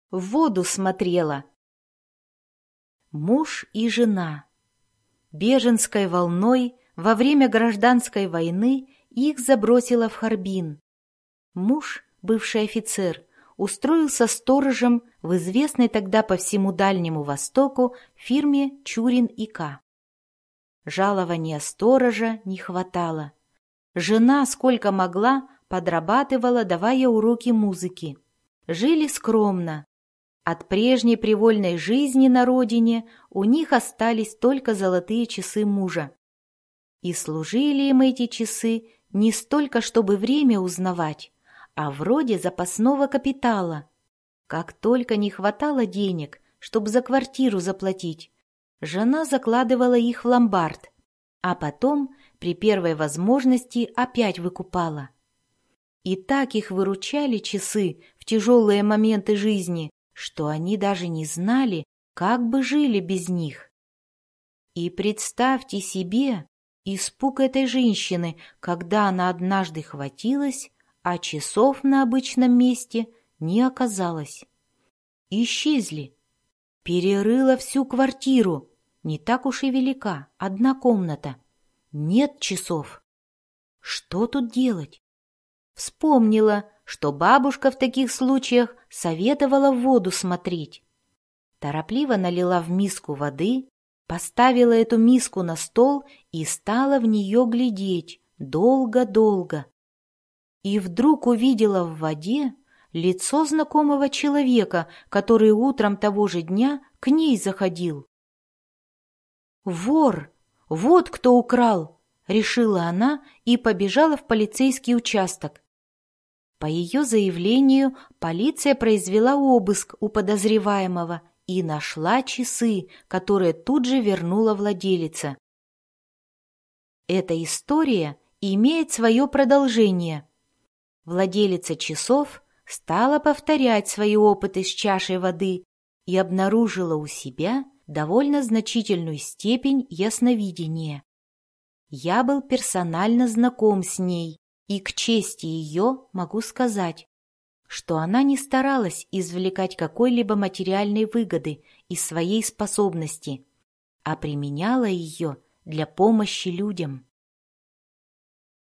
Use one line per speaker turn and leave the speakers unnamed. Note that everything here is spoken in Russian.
в воду смотрела. Муж и жена. Беженской волной во время гражданской войны их забросило в Харбин. Муж, бывший офицер, устроился сторожем в известной тогда по всему Дальнему Востоку фирме Чурин и К. Жалования сторожа не хватало. Жена, сколько могла, подрабатывала, давая уроки музыки. Жили скромно. От прежней привольной жизни на родине у них остались только золотые часы мужа. И служили им эти часы не столько, чтобы время узнавать, а вроде запасного капитала. Как только не хватало денег, чтобы за квартиру заплатить, жена закладывала их в ломбард, а потом при первой возможности опять выкупала. И так их выручали часы в тяжелые моменты жизни, что они даже не знали, как бы жили без них. И представьте себе испуг этой женщины, когда она однажды хватилась, а часов на обычном месте не оказалось. Исчезли. Перерыла всю квартиру. Не так уж и велика, одна комната. Нет часов. Что тут делать? Вспомнила, что бабушка в таких случаях советовала в воду смотреть. Торопливо налила в миску воды, поставила эту миску на стол и стала в нее глядеть долго-долго. И вдруг увидела в воде лицо знакомого человека, который утром того же дня к ней заходил. «Вор! Вот кто украл!» — решила она и побежала в полицейский участок. По ее заявлению полиция произвела обыск у подозреваемого и нашла часы, которые тут же вернула владелица. Эта история имеет свое продолжение. Владелица часов стала повторять свои опыты с чашей воды и обнаружила у себя довольно значительную степень ясновидения. Я был персонально знаком с ней, и к чести ее могу сказать, что она не старалась извлекать какой-либо материальной выгоды из своей способности, а применяла ее для помощи людям.